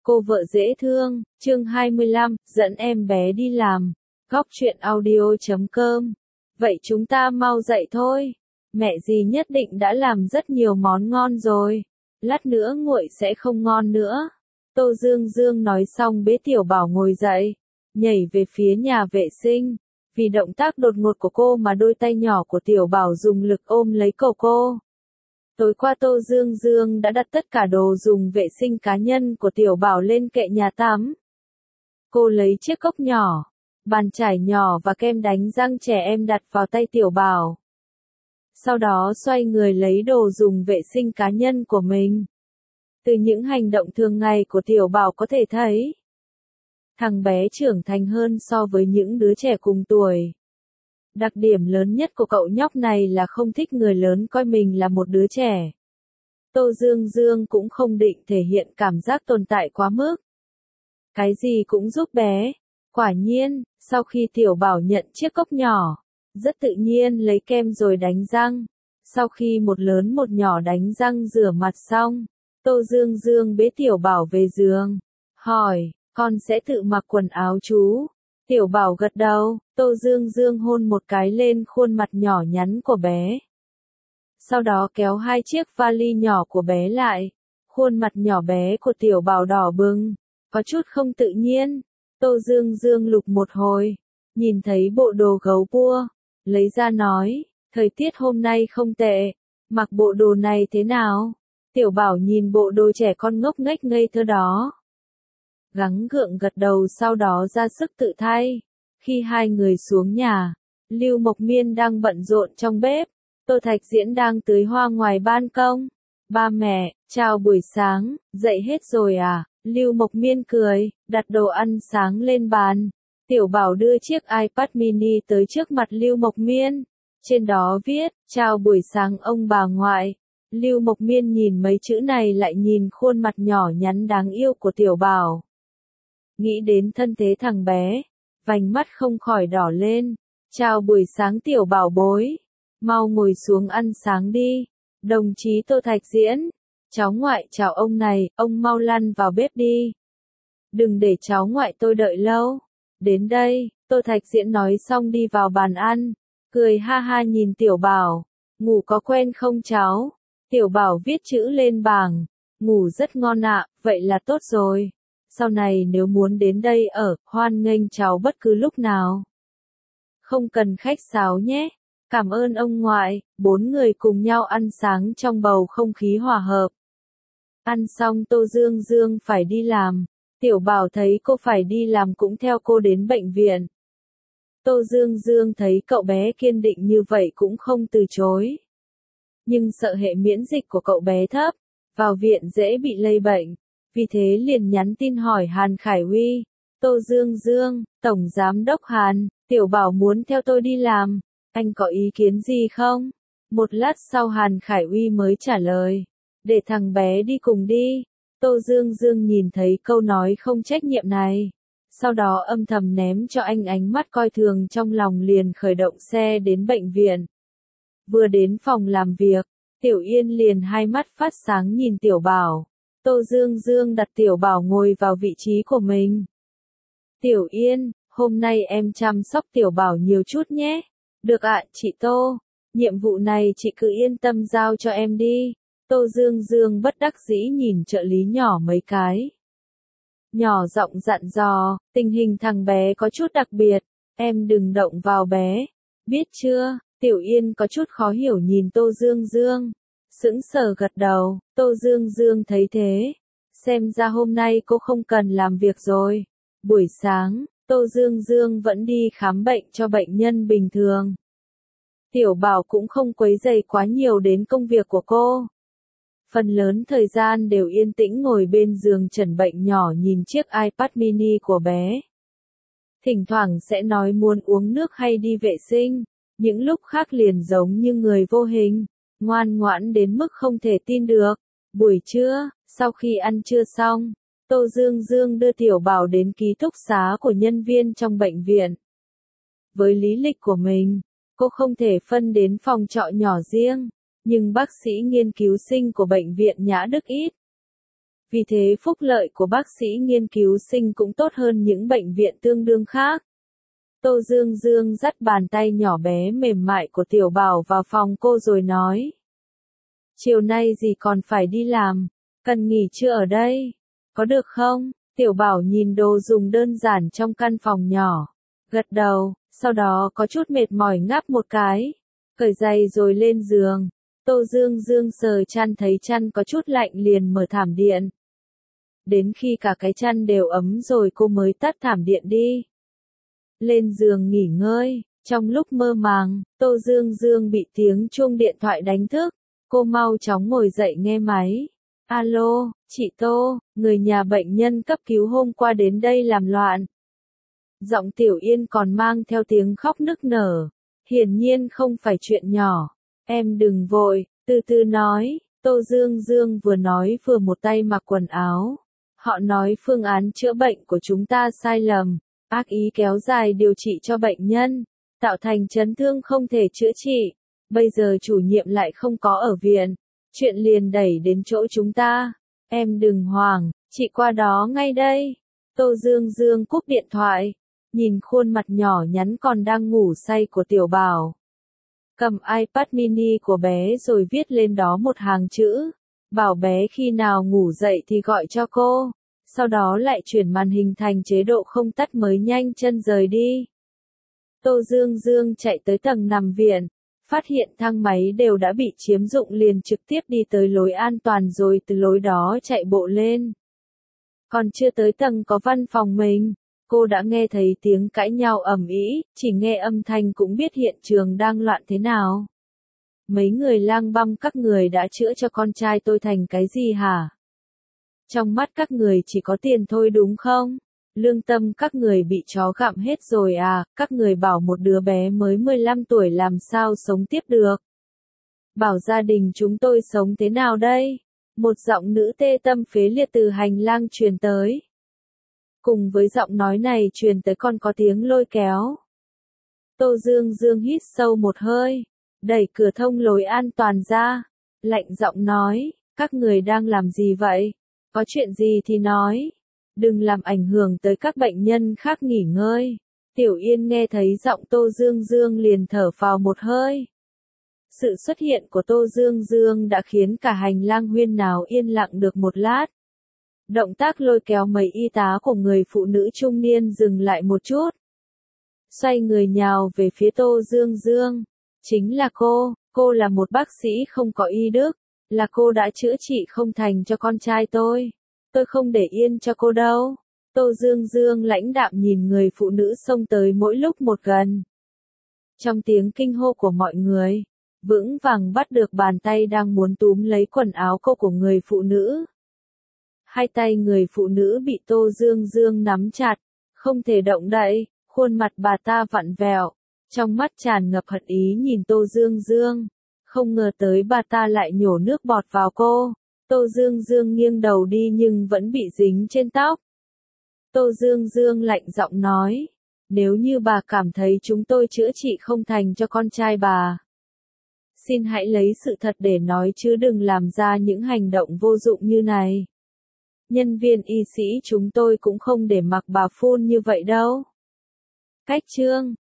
Cô vợ dễ thương, chương 25, dẫn em bé đi làm. Góc truyện audio.com. Vậy chúng ta mau dậy thôi. Mẹ dì nhất định đã làm rất nhiều món ngon rồi. Lát nữa nguội sẽ không ngon nữa. Tô Dương Dương nói xong bế Tiểu Bảo ngồi dậy, nhảy về phía nhà vệ sinh. Vì động tác đột ngột của cô mà đôi tay nhỏ của Tiểu Bảo dùng lực ôm lấy cổ cô. Tối qua Tô Dương Dương đã đặt tất cả đồ dùng vệ sinh cá nhân của Tiểu Bảo lên kệ nhà tắm. Cô lấy chiếc cốc nhỏ, bàn chải nhỏ và kem đánh răng trẻ em đặt vào tay Tiểu Bảo. Sau đó xoay người lấy đồ dùng vệ sinh cá nhân của mình. Từ những hành động thường ngày của Tiểu Bảo có thể thấy, thằng bé trưởng thành hơn so với những đứa trẻ cùng tuổi. Đặc điểm lớn nhất của cậu nhóc này là không thích người lớn coi mình là một đứa trẻ. Tô Dương Dương cũng không định thể hiện cảm giác tồn tại quá mức. Cái gì cũng giúp bé. Quả nhiên, sau khi Tiểu Bảo nhận chiếc cốc nhỏ, rất tự nhiên lấy kem rồi đánh răng. Sau khi một lớn một nhỏ đánh răng rửa mặt xong, Tô Dương Dương bế Tiểu Bảo về giường. Hỏi, con sẽ tự mặc quần áo chú? Tiểu Bảo gật đầu, Tô Dương Dương hôn một cái lên khuôn mặt nhỏ nhắn của bé. Sau đó kéo hai chiếc vali nhỏ của bé lại. Khuôn mặt nhỏ bé của Tiểu Bảo đỏ bừng, có chút không tự nhiên. Tô Dương Dương lục một hồi, nhìn thấy bộ đồ gấu bua, lấy ra nói, thời tiết hôm nay không tệ, mặc bộ đồ này thế nào? Tiểu Bảo nhìn bộ đồ trẻ con ngốc nghếch ngây thơ đó, gắng gượng gật đầu, sau đó ra sức tự thay. Khi hai người xuống nhà, Lưu Mộc Miên đang bận rộn trong bếp, Tô Thạch Diễn đang tưới hoa ngoài ban công. Ba mẹ, chào buổi sáng, dậy hết rồi à? Lưu Mộc Miên cười, đặt đồ ăn sáng lên bàn. Tiểu Bảo đưa chiếc iPad mini tới trước mặt Lưu Mộc Miên. Trên đó viết, chào buổi sáng ông bà ngoại. Lưu Mộc Miên nhìn mấy chữ này lại nhìn khuôn mặt nhỏ nhắn đáng yêu của Tiểu Bảo. Nghĩ đến thân thế thằng bé, vành mắt không khỏi đỏ lên. Chào buổi sáng Tiểu Bảo bối. Mau ngồi xuống ăn sáng đi. Đồng chí Tô Thạch Diễn. Cháu ngoại chào ông này, ông mau lăn vào bếp đi. Đừng để cháu ngoại tôi đợi lâu. Đến đây, Tô Thạch Diễn nói xong đi vào bàn ăn. Cười ha ha nhìn Tiểu Bảo. Ngủ có quen không cháu? Tiểu Bảo viết chữ lên bảng. Ngủ rất ngon ạ, vậy là tốt rồi. Sau này nếu muốn đến đây ở, hoan nghênh cháu bất cứ lúc nào. Không cần khách sáo nhé. Cảm ơn ông ngoại. Bốn người cùng nhau ăn sáng trong bầu không khí hòa hợp. Ăn xong Tô Dương Dương phải đi làm. Tiểu Bảo thấy cô phải đi làm cũng theo cô đến bệnh viện. Tô Dương Dương thấy cậu bé kiên định như vậy cũng không từ chối. Nhưng sợ hệ miễn dịch của cậu bé thấp, vào viện dễ bị lây bệnh. Vì thế liền nhắn tin hỏi Hàn Khải Huy. Tô Dương Dương, Tổng Giám đốc Hàn, Tiểu Bảo muốn theo tôi đi làm. Anh có ý kiến gì không? Một lát sau Hàn Khải Huy mới trả lời. Để thằng bé đi cùng đi. Tô Dương Dương nhìn thấy câu nói không trách nhiệm này. Sau đó âm thầm ném cho anh ánh mắt coi thường trong lòng, liền khởi động xe đến bệnh viện. Vừa đến phòng làm việc, Tiểu Yên liền hai mắt phát sáng nhìn Tiểu Bảo. Tô Dương Dương đặt Tiểu Bảo ngồi vào vị trí của mình. Tiểu Yên, hôm nay em chăm sóc Tiểu Bảo nhiều chút nhé. Được ạ, chị Tô. Nhiệm vụ này chị cứ yên tâm giao cho em đi. Tô Dương Dương bất đắc dĩ nhìn trợ lý nhỏ mấy cái. Nhỏ giọng dặn dò, tình hình thằng bé có chút đặc biệt. Em đừng động vào bé. Biết chưa? Tiểu Yên có chút khó hiểu nhìn Tô Dương Dương. Sững sờ gật đầu. Tô Dương Dương thấy thế. Xem ra hôm nay cô không cần làm việc rồi. Buổi sáng, Tô Dương Dương vẫn đi khám bệnh cho bệnh nhân bình thường. Tiểu Bảo cũng không quấy rầy quá nhiều đến công việc của cô. Phần lớn thời gian đều yên tĩnh ngồi bên giường chẩn bệnh nhỏ nhìn chiếc iPad mini của bé. Thỉnh thoảng sẽ nói muốn uống nước hay đi vệ sinh. Những lúc khác liền giống như người vô hình, ngoan ngoãn đến mức không thể tin được. Buổi trưa, sau khi ăn trưa xong, Tô Dương Dương đưa Tiểu Bảo đến ký túc xá của nhân viên trong bệnh viện. Với lý lịch của mình, cô không thể phân đến phòng trọ nhỏ riêng, nhưng bác sĩ nghiên cứu sinh của bệnh viện Nhã Đức ít. Vì thế phúc lợi của bác sĩ nghiên cứu sinh cũng tốt hơn những bệnh viện tương đương khác. Tô Dương Dương dắt bàn tay nhỏ bé mềm mại của Tiểu Bảo vào phòng cô rồi nói. Chiều nay dì còn phải đi làm, cần nghỉ trưa ở đây, có được không? Tiểu Bảo nhìn đồ dùng đơn giản trong căn phòng nhỏ, gật đầu, sau đó có chút mệt mỏi ngáp một cái, cởi giày rồi lên giường. Tô Dương Dương sờ chăn thấy chăn có chút lạnh liền mở thảm điện. Đến khi cả cái chăn đều ấm rồi cô mới tắt thảm điện đi. Lên giường nghỉ ngơi, trong lúc mơ màng, Tô Dương Dương bị tiếng chuông điện thoại đánh thức. Cô mau chóng ngồi dậy nghe máy. Alo, chị Tô, người nhà bệnh nhân cấp cứu hôm qua đến đây làm loạn. Giọng Tiểu Yên còn mang theo tiếng khóc nức nở. Hiển nhiên không phải chuyện nhỏ. Em đừng vội, từ từ nói. Tô Dương Dương vừa nói vừa một tay mặc quần áo. Họ nói phương án chữa bệnh của chúng ta sai lầm, ác ý kéo dài điều trị cho bệnh nhân, tạo thành chấn thương không thể chữa trị. Bây giờ chủ nhiệm lại không có ở viện, chuyện liền đẩy đến chỗ chúng ta. Em đừng hoảng, chị qua đó ngay đây. Tô Dương Dương cúp điện thoại, nhìn khuôn mặt nhỏ nhắn còn đang ngủ say của Tiểu Bảo. Cầm iPad mini của bé rồi viết lên đó một hàng chữ. Bảo bé khi nào ngủ dậy thì gọi cho cô. Sau đó lại chuyển màn hình thành chế độ không tắt mới nhanh chân rời đi. Tô Dương Dương chạy tới tầng nằm viện, phát hiện thang máy đều đã bị chiếm dụng liền trực tiếp đi tới lối an toàn rồi từ lối đó chạy bộ lên. Còn chưa tới tầng có văn phòng mình, cô đã nghe thấy tiếng cãi nhau ầm ĩ, chỉ nghe âm thanh cũng biết hiện trường đang loạn thế nào. Mấy người lang băm các người đã chữa cho con trai tôi thành cái gì hả? Trong mắt các người chỉ có tiền thôi đúng không? Lương tâm các người bị chó gặm hết rồi à, các người bảo một đứa bé mới 15 tuổi làm sao sống tiếp được. Bảo gia đình chúng tôi sống thế nào đây? Một giọng nữ tê tâm phế liệt từ hành lang truyền tới. Cùng với giọng nói này truyền tới còn có tiếng lôi kéo. Tô Dương Dương hít sâu một hơi, đẩy cửa thông lối an toàn ra, lạnh giọng nói, các người đang làm gì vậy? Có chuyện gì thì nói, đừng làm ảnh hưởng tới các bệnh nhân khác nghỉ ngơi. Tiểu Yên nghe thấy giọng Tô Dương Dương liền thở phào một hơi. Sự xuất hiện của Tô Dương Dương đã khiến cả hành lang huyên náo yên lặng được một lát. Động tác lôi kéo mấy y tá của người phụ nữ trung niên dừng lại một chút. Xoay người nhào về phía Tô Dương Dương. Chính là cô là một bác sĩ không có y đức, là cô đã chữa trị không thành cho con trai tôi không để yên cho cô đâu. Tô Dương Dương lãnh đạm nhìn người phụ nữ xông tới mỗi lúc một gần. Trong tiếng kinh hô của mọi người, vững vàng bắt được bàn tay đang muốn túm lấy quần áo cô của người phụ nữ. Hai tay người phụ nữ bị Tô Dương Dương nắm chặt, không thể động đậy, khuôn mặt bà ta vặn vẹo, trong mắt tràn ngập hận ý nhìn Tô Dương Dương. Không ngờ tới bà ta lại nhổ nước bọt vào cô. Tô Dương Dương nghiêng đầu đi nhưng vẫn bị dính trên tóc. Tô Dương Dương lạnh giọng nói, nếu như bà cảm thấy chúng tôi chữa trị không thành cho con trai bà, xin hãy lấy sự thật để nói chứ đừng làm ra những hành động vô dụng như này. Nhân viên y sĩ chúng tôi cũng không để mặc bà phun như vậy đâu. Cách chương